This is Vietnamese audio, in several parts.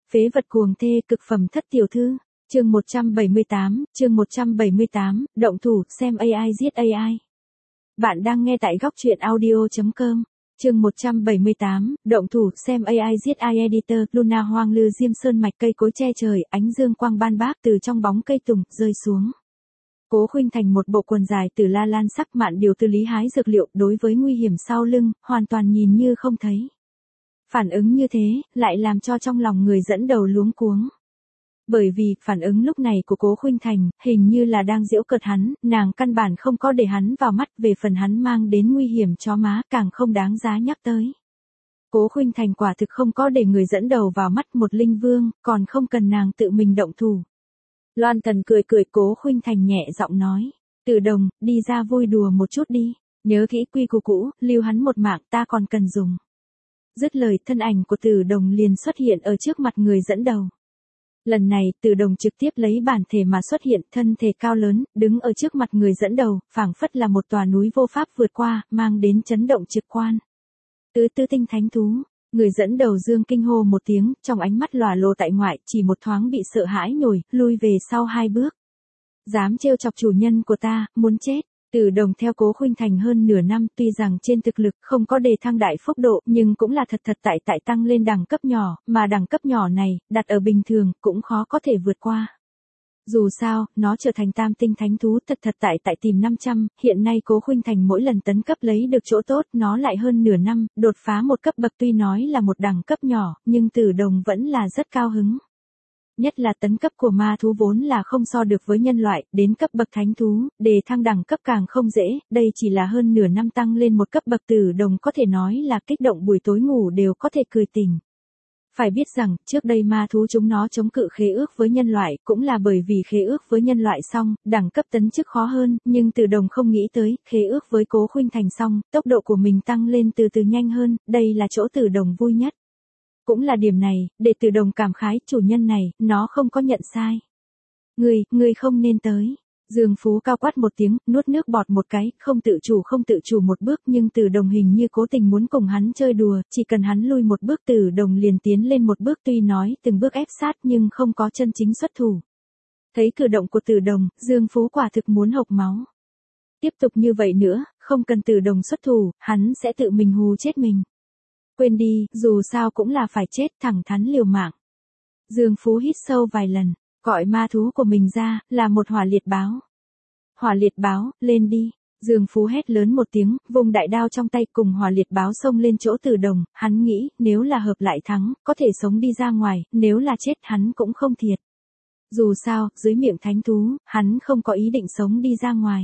Phế vật cuồng thê cực phẩm thất tiểu thư. Chương 178, động thủ, xem AI giết AI. Bạn đang nghe tại góc truyện audio.com. Chương 178, động thủ, xem AI giết AI editor, Luna hoang lư diêm sơn mạch cây cối che trời, ánh dương quang ban bác từ trong bóng cây tùng, rơi xuống. Cố Khuynh Thành một bộ quần dài từ la lan sắc mạn điều từ lý hái dược liệu, đối với nguy hiểm sau lưng, hoàn toàn nhìn như không thấy. Phản ứng như thế, lại làm cho trong lòng người dẫn đầu luống cuống. Bởi vì, phản ứng lúc này của Cố Khuynh Thành, hình như là đang giễu cợt hắn, nàng căn bản không có để hắn vào mắt, về phần hắn mang đến nguy hiểm cho má, càng không đáng giá nhắc tới. Cố Khuynh Thành quả thực không có để người dẫn đầu vào mắt một linh vương, còn không cần nàng tự mình động thủ. Loan Thần cười cười, Cố Khuynh Thành nhẹ giọng nói, Từ Đồng, đi ra vui đùa một chút đi, nhớ kỹ quy củ cũ, lưu hắn một mạng, ta còn cần dùng. Dứt lời, thân ảnh của Từ Đồng liền xuất hiện ở trước mặt người dẫn đầu. Lần này, Từ Đồng trực tiếp lấy bản thể mà xuất hiện, thân thể cao lớn, đứng ở trước mặt người dẫn đầu, phảng phất là một tòa núi vô pháp vượt qua, mang đến chấn động trực quan. Tứ tinh thánh thú, người dẫn đầu dương kinh hô một tiếng, trong ánh mắt lòa lồ tại ngoại, chỉ một thoáng bị sợ hãi nhồi, lui về sau 2 bước. Dám trêu chọc chủ nhân của ta, muốn chết. Từ Đồng theo Cố Khuynh Thành hơn nửa năm, tuy rằng trên thực lực không có đề thăng đại phúc độ, nhưng cũng là thật tại tăng lên đẳng cấp nhỏ, mà đẳng cấp nhỏ này, đặt ở bình thường, cũng khó có thể vượt qua. Dù sao, nó trở thành tam tinh thánh thú thật tại tìm 500, hiện nay Cố Khuynh Thành mỗi lần tấn cấp lấy được chỗ tốt, nó lại hơn nửa năm, đột phá một cấp bậc, tuy nói là một đẳng cấp nhỏ, nhưng Từ Đồng vẫn là rất cao hứng. Nhất là tấn cấp của ma thú vốn là không so được với nhân loại, đến cấp bậc thánh thú, đề thăng đẳng cấp càng không dễ, đây chỉ là hơn nửa năm tăng lên một cấp bậc. Từ Đồng có thể nói là kích động buổi tối ngủ đều có thể cười tỉnh. Phải biết rằng, trước đây ma thú chúng nó chống cự khế ước với nhân loại, cũng là bởi vì khế ước với nhân loại xong, đẳng cấp tấn chức khó hơn, nhưng Từ Đồng không nghĩ tới, khế ước với Cố Khuynh Thành xong, tốc độ của mình tăng lên từ từ nhanh hơn, đây là chỗ Từ Đồng vui nhất. Cũng là điểm này, để Từ Đồng cảm khái, chủ nhân này, nó không có nhận sai. Ngươi không nên tới. Dương Phú cao quát một tiếng, nuốt nước bọt một cái, không tự chủ một bước, nhưng Từ Đồng hình như cố tình muốn cùng hắn chơi đùa, chỉ cần hắn lui một bước Từ Đồng liền tiến lên một bước, tuy nói từng bước ép sát nhưng không có chân chính xuất thủ. Thấy cử động của Từ Đồng, Dương Phú quả thực muốn hộc máu. Tiếp tục như vậy nữa, không cần Từ Đồng xuất thủ, hắn sẽ tự mình hù chết mình. Quên đi, dù sao cũng là phải chết, thẳng thắn liều mạng. Dương Phú hít sâu vài lần, gọi ma thú của mình ra, là một hỏa liệt báo. Hỏa liệt báo, lên đi. Dương Phú hét lớn một tiếng, vùng đại đao trong tay cùng hỏa liệt báo xông lên chỗ Từ Đồng, hắn nghĩ, nếu là hợp lại thắng, có thể sống đi ra ngoài, nếu là chết hắn cũng không thiệt. Dù sao, dưới miệng thánh thú, hắn không có ý định sống đi ra ngoài.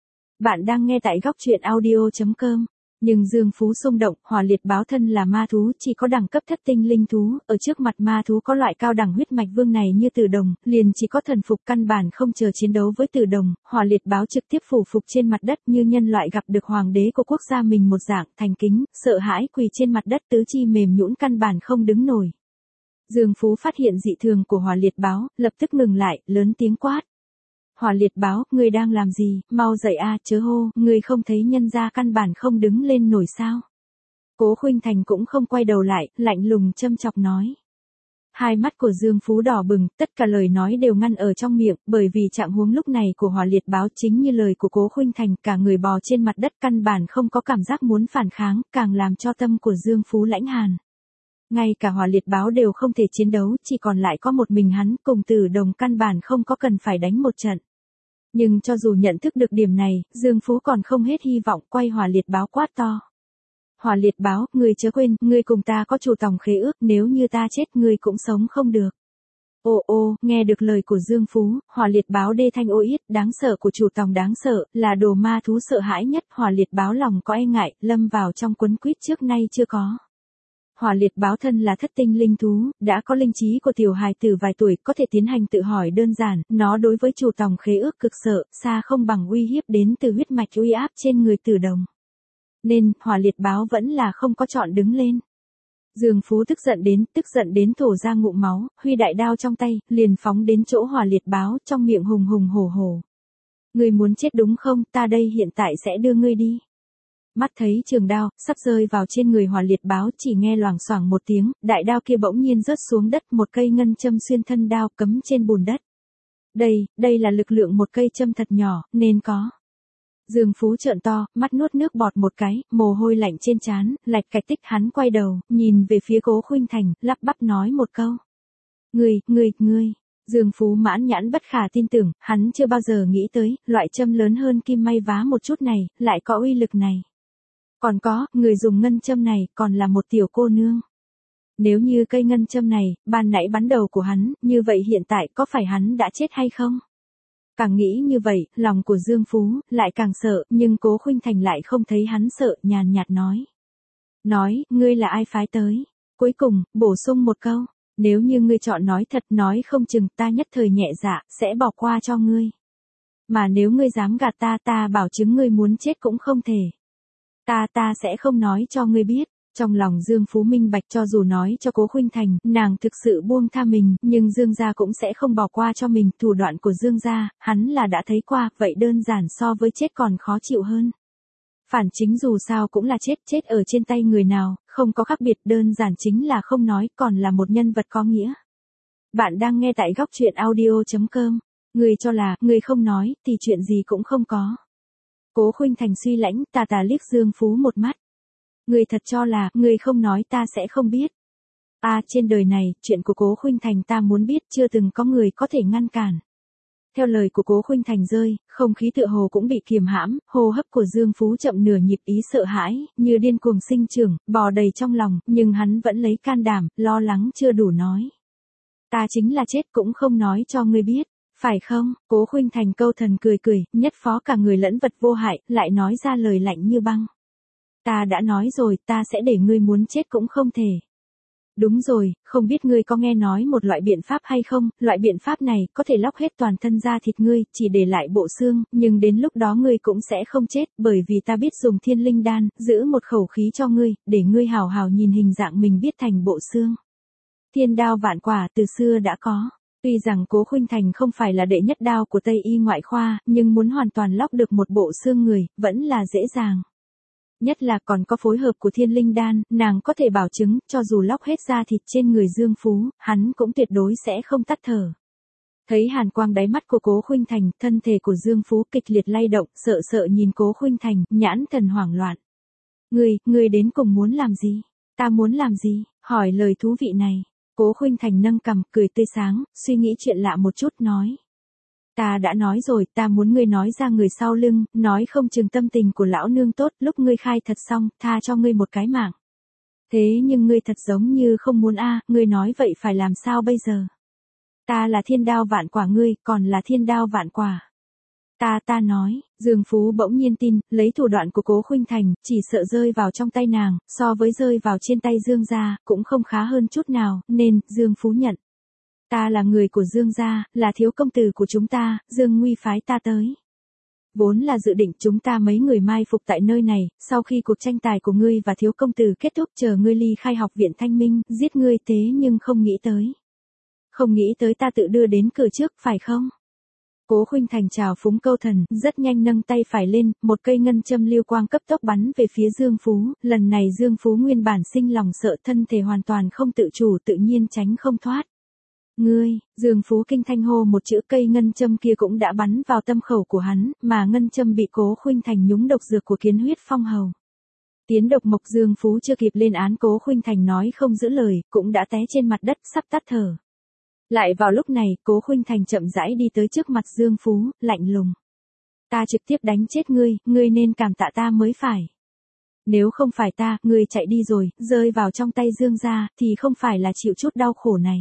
Bạn đang nghe tại góc truyện audio.com. Nhưng Dương Phú xung động, hỏa liệt báo thân là ma thú, chỉ có đẳng cấp thất tinh linh thú, ở trước mặt ma thú có loại cao đẳng huyết mạch vương này như Từ Đồng, liền chỉ có thần phục, căn bản không chờ chiến đấu với Từ Đồng, hỏa liệt báo trực tiếp phủ phục trên mặt đất như nhân loại gặp được hoàng đế của quốc gia mình một dạng, thành kính, sợ hãi quỳ trên mặt đất, tứ chi mềm nhũn căn bản không đứng nổi. Dương Phú phát hiện dị thường của hỏa liệt báo, lập tức ngừng lại, lớn tiếng quát. Hỏa liệt báo, ngươi đang làm gì, mau dậy a, chớ hô, ngươi không thấy nhân gia căn bản không đứng lên nổi sao. Cố Khuynh Thành cũng không quay đầu lại, lạnh lùng châm chọc nói. Hai mắt của Dương Phú đỏ bừng, tất cả lời nói đều ngăn ở trong miệng, bởi vì trạng huống lúc này của hỏa liệt báo chính như lời của Cố Khuynh Thành, cả người bò trên mặt đất căn bản không có cảm giác muốn phản kháng, càng làm cho tâm của Dương Phú lãnh hàn. Ngay cả hỏa liệt báo đều không thể chiến đấu, chỉ còn lại có một mình hắn, cùng Từ Đồng căn bản không có cần phải đánh một trận. Nhưng cho dù nhận thức được điểm này, Dương Phú còn không hết hy vọng, quay hỏa liệt báo quát to. Hỏa liệt báo, ngươi chớ quên, ngươi cùng ta có chủ tòng khế ước, nếu như ta chết ngươi cũng sống không được. Ô, nghe được lời của Dương Phú, hỏa liệt báo đê thanh ô yết, đáng sợ của chủ tòng đáng sợ, là đồ ma thú sợ hãi nhất, hỏa liệt báo lòng có e ngại, lâm vào trong quấn quýt trước nay chưa có. Hỏa liệt báo thân là thất tinh linh thú, đã có linh trí của tiểu hài tử vài tuổi, có thể tiến hành tự hỏi đơn giản, nó đối với chủ tòng khế ước cực sợ, xa không bằng uy hiếp đến từ huyết mạch uy áp trên người Từ Đồng. Nên, hỏa liệt báo vẫn là không có chọn đứng lên. Dương Phú tức giận đến thổ ra ngụm máu, huy đại đao trong tay, liền phóng đến chỗ hỏa liệt báo, trong miệng hùng hùng hổ hổ. Ngươi muốn chết đúng không, ta đây hiện tại sẽ đưa ngươi đi. Mắt thấy trường đao, sắp rơi vào trên người Hỏa Liệt Báo, chỉ nghe loảng xoảng một tiếng, đại đao kia bỗng nhiên rớt xuống đất, một cây ngân châm xuyên thân đao cấm trên bùn đất. Đây là lực lượng một cây châm thật nhỏ, nên có. Dương Phú trợn to, mắt nuốt nước bọt một cái, mồ hôi lạnh trên trán, lạch cạch tích hắn quay đầu, nhìn về phía Cố Khuynh Thành, lắp bắp nói một câu. Ngươi. Dương Phú mãn nhãn bất khả tin tưởng, hắn chưa bao giờ nghĩ tới, loại châm lớn hơn kim may vá một chút này, lại có uy lực này. Còn có, người dùng ngân châm này, còn là một tiểu cô nương. Nếu như cây ngân châm này, ban nãy bắn đầu của hắn, như vậy hiện tại có phải hắn đã chết hay không? Càng nghĩ như vậy, lòng của Dương Phú, lại càng sợ, nhưng Cố Khuynh Thành lại không thấy hắn sợ, nhàn nhạt nói. Ngươi là ai phái tới? Cuối cùng, bổ sung một câu, nếu như ngươi chọn nói thật, nói không chừng ta nhất thời nhẹ dạ, sẽ bỏ qua cho ngươi. Mà nếu ngươi dám gạt ta bảo chứng ngươi muốn chết cũng không thể. Ta sẽ không nói cho ngươi biết. Trong lòng Dương Phú minh bạch, cho dù nói cho Cố Khuynh Thành, nàng thực sự buông tha mình, nhưng Dương gia cũng sẽ không bỏ qua cho mình, thủ đoạn của Dương gia, hắn là đã thấy qua, vậy đơn giản so với chết còn khó chịu hơn. Phản chính dù sao cũng là chết ở trên tay người nào, không có khác biệt, đơn giản chính là không nói, còn là một nhân vật có nghĩa. Bạn đang nghe tại Góc Truyện Audio.com. Ngươi cho là, ngươi không nói, thì chuyện gì cũng không có. Cố Khuynh Thành suy lãnh, tà liếc Dương Phú một mắt. Ngươi thật cho là, ngươi không nói ta sẽ không biết. Trên đời này, chuyện của Cố Khuynh Thành ta muốn biết, chưa từng có người có thể ngăn cản. Theo lời của Cố Khuynh Thành rơi, không khí tựa hồ cũng bị kiềm hãm, hô hấp của Dương Phú chậm nửa nhịp, ý sợ hãi, như điên cuồng sinh trưởng, bò đầy trong lòng, nhưng hắn vẫn lấy can đảm, lo lắng chưa đủ nói. Ta chính là chết cũng không nói cho ngươi biết, phải không? Cố Khuynh Thành câu thần cười, nhất phó cả người lẫn vật vô hại, lại nói ra lời lạnh như băng. Ta đã nói rồi, ta sẽ để ngươi muốn chết cũng không thể. Đúng rồi, không biết ngươi có nghe nói một loại biện pháp hay không, loại biện pháp này có thể lóc hết toàn thân da thịt ngươi, chỉ để lại bộ xương, nhưng đến lúc đó ngươi cũng sẽ không chết, bởi vì ta biết dùng Thiên Linh Đan, giữ một khẩu khí cho ngươi, để ngươi hào hào nhìn hình dạng mình biết thành bộ xương. Thiên đao vạn quả từ xưa đã có. Tuy rằng Cố Khuynh Thành không phải là đệ nhất đao của Tây y ngoại khoa, nhưng muốn hoàn toàn lóc được một bộ xương người, vẫn là dễ dàng. Nhất là còn có phối hợp của Thiên Linh Đan, nàng có thể bảo chứng, cho dù lóc hết da thịt trên người Dương Phú, hắn cũng tuyệt đối sẽ không tắt thở. Thấy hàn quang đáy mắt của Cố Khuynh Thành, thân thể của Dương Phú kịch liệt lay động, sợ nhìn Cố Khuynh Thành, nhãn thần hoảng loạn. Ngươi đến cùng muốn làm gì? Ta muốn làm gì? Hỏi lời thú vị này. Cố Khuynh Thành nâng cằm, cười tươi sáng, suy nghĩ chuyện lạ một chút nói. Ta đã nói rồi, ta muốn ngươi nói ra người sau lưng, nói không chừng tâm tình của lão nương tốt, lúc ngươi khai thật xong, tha cho ngươi một cái mạng. Thế nhưng ngươi thật giống như không muốn ngươi nói vậy phải làm sao bây giờ? Ta là thiên đao vạn quả, ngươi, còn là thiên đao vạn quả. Ta nói, Dương Phú bỗng nhiên tin, lấy thủ đoạn của Cố Khuynh Thành, chỉ sợ rơi vào trong tay nàng, so với rơi vào trên tay Dương gia, cũng không khá hơn chút nào, nên, Dương Phú nhận. Ta là người của Dương gia, là thiếu công tử của chúng ta, Dương Nguy phái ta tới. Vốn là dự định chúng ta mấy người mai phục tại nơi này, sau khi cuộc tranh tài của ngươi và thiếu công tử kết thúc chờ ngươi ly khai học viện Thanh Minh, giết ngươi, thế nhưng không nghĩ tới. Không nghĩ tới ta tự đưa đến cửa trước, phải không? Cố Khuynh Thành chào phúng câu thần, rất nhanh nâng tay phải lên, một cây ngân châm lưu quang cấp tốc bắn về phía Dương Phú, lần này Dương Phú nguyên bản sinh lòng sợ, thân thể hoàn toàn không tự chủ, tự nhiên tránh không thoát. Ngươi, Dương Phú kinh thanh hô một chữ, cây ngân châm kia cũng đã bắn vào tâm khẩu của hắn, mà ngân châm bị Cố Khuynh Thành nhúng độc dược của Kiến Huyết Phong Hầu. Tiến độc mộc, Dương Phú chưa kịp lên án, Cố Khuynh Thành nói không giữ lời, cũng đã té trên mặt đất sắp tắt thở. Lại vào lúc này, Cố Khuynh Thành chậm rãi đi tới trước mặt Dương Phú, lạnh lùng. Ta trực tiếp đánh chết ngươi, ngươi nên cảm tạ ta mới phải. Nếu không phải ta, ngươi chạy đi rồi, rơi vào trong tay Dương gia, thì không phải là chịu chút đau khổ này.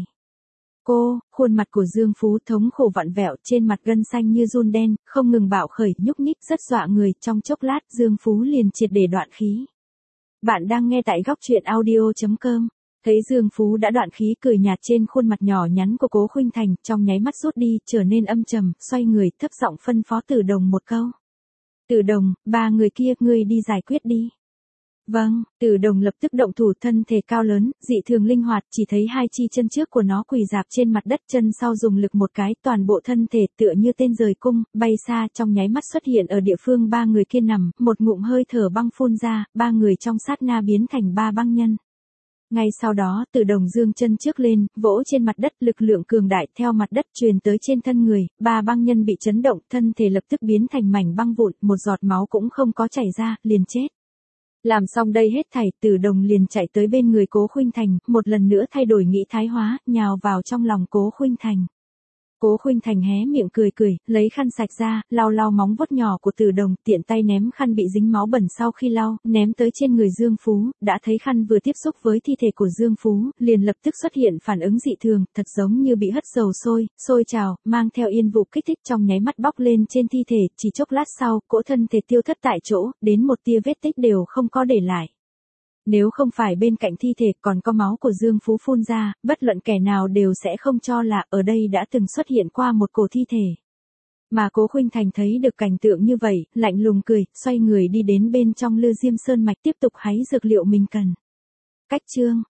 Khuôn mặt của Dương Phú thống khổ vặn vẹo, trên mặt gân xanh như giun đen, không ngừng bạo khởi, nhúc nhích rất dọa người, trong chốc lát Dương Phú liền triệt để đoạn khí. Bạn đang nghe tại Góc Truyện Audio.com. Thấy Dương Phú đã đoạn khí, cười nhạt trên khuôn mặt nhỏ nhắn của Cố Khuynh Thành, trong nháy mắt rút đi, trở nên âm trầm, xoay người, thấp giọng phân phó Tử Đồng một câu. Tử Đồng, ba người kia, ngươi đi giải quyết đi. Vâng, Từ Đồng lập tức động thủ, thân thể cao lớn, dị thường linh hoạt, chỉ thấy hai chi chân trước của nó quỳ rạp trên mặt đất, chân sau dùng lực một cái, toàn bộ thân thể tựa như tên rời cung, bay xa, trong nháy mắt xuất hiện ở địa phương ba người kia nằm, một ngụm hơi thở băng phun ra, ba người trong sát na biến thành ba băng nhân. Ngay sau đó, Từ Đồng giương chân trước lên, vỗ trên mặt đất, lực lượng cường đại theo mặt đất truyền tới trên thân người, ba băng nhân bị chấn động, thân thể lập tức biến thành mảnh băng vụn, một giọt máu cũng không có chảy ra, liền chết. Làm xong đây hết thảy, Từ Đồng liền chạy tới bên người Cố Khuynh Thành, một lần nữa thay đổi nghĩ thái hóa, nhào vào trong lòng Cố Khuynh Thành. Cố Khuynh Thành hé miệng cười cười, lấy khăn sạch ra, lau lau móng vuốt nhỏ của Từ Đồng, tiện tay ném khăn bị dính máu bẩn sau khi lau, ném tới trên người Dương Phú, đã thấy khăn vừa tiếp xúc với thi thể của Dương Phú, liền lập tức xuất hiện phản ứng dị thường, thật giống như bị hất dầu sôi trào, mang theo yên vụ kích thích trong nháy mắt bốc lên trên thi thể, chỉ chốc lát sau, cỗ thân thể tiêu thất tại chỗ, đến một tia vết tích đều không có để lại. Nếu không phải bên cạnh thi thể còn có máu của Dương Phú phun ra, bất luận kẻ nào đều sẽ không cho là ở đây đã từng xuất hiện qua một cổ thi thể. Mà Cố Khuynh Thành thấy được cảnh tượng như vậy, lạnh lùng cười, xoay người đi đến bên trong Lư Diêm Sơn mạch tiếp tục hái dược liệu mình cần. Cách chương